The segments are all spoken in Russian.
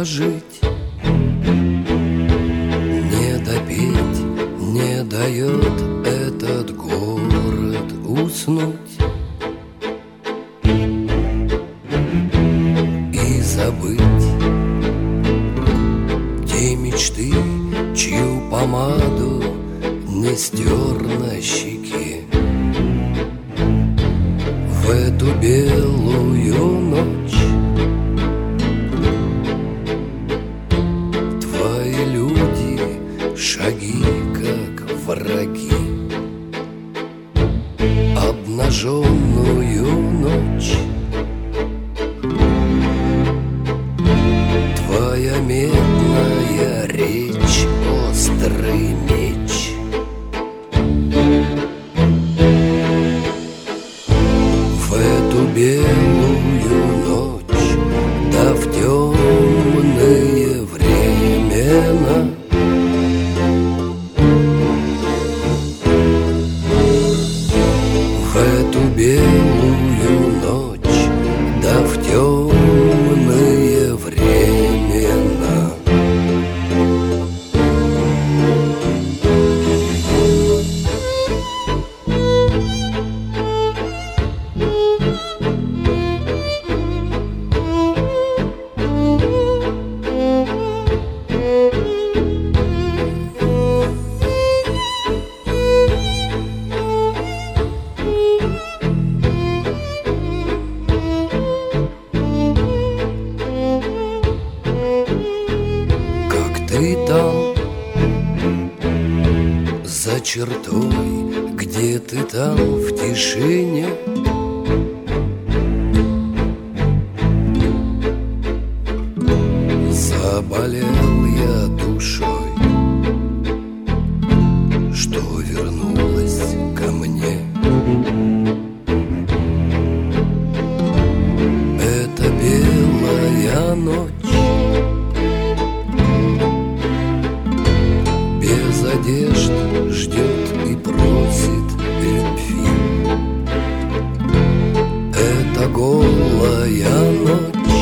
дожить, не допеть, не дает этот город уснуть и забыть те мечты, чью помаду не стер на щеке. В эту белую ночь твои люди шаги как враги. Обнаженную ночь твоя медная речь, острый меч. В эту белую ночь, да в темные времена, в эту белую ночь, да в темные времена. Ты там, за чертой, где ты там в тишине, заболел я душой, что вернулась ко мне. Это белая ночь, без одежд ждет и просит любви. Это голая ночь,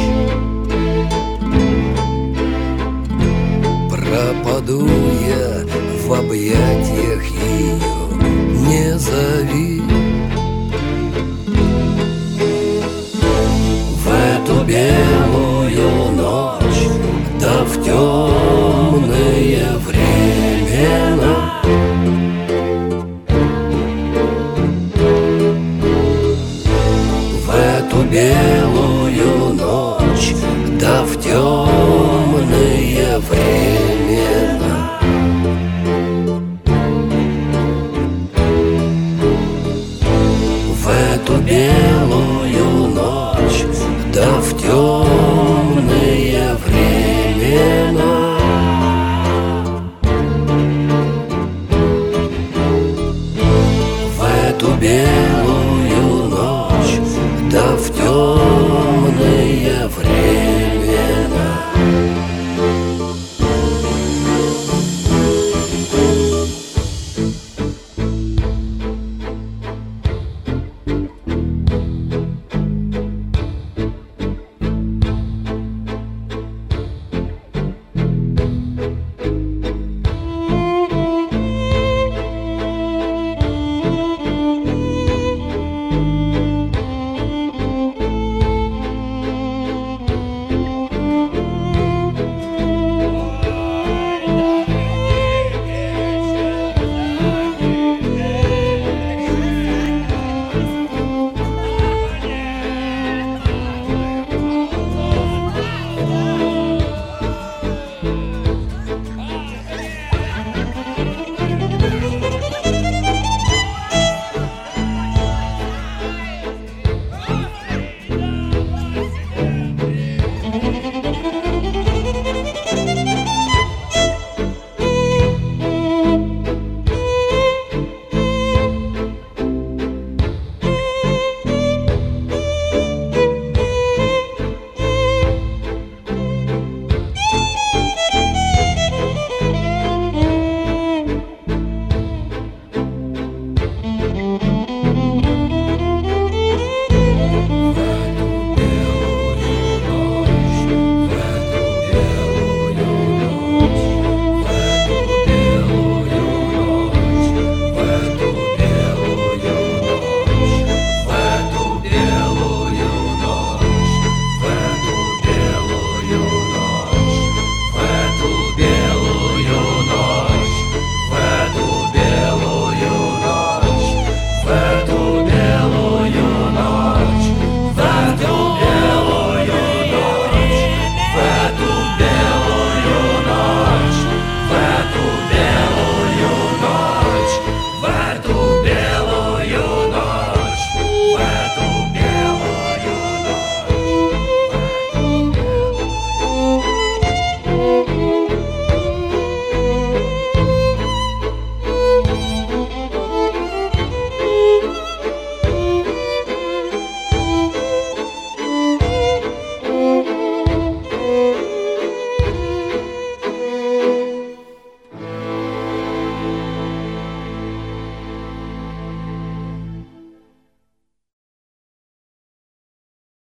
пропаду я в объятиях ее, не зови. В эту белую ночь, да в темные времена, в эту белую ночь, да в темные времена, в эту белую ночь, да в темные времена. В эту белую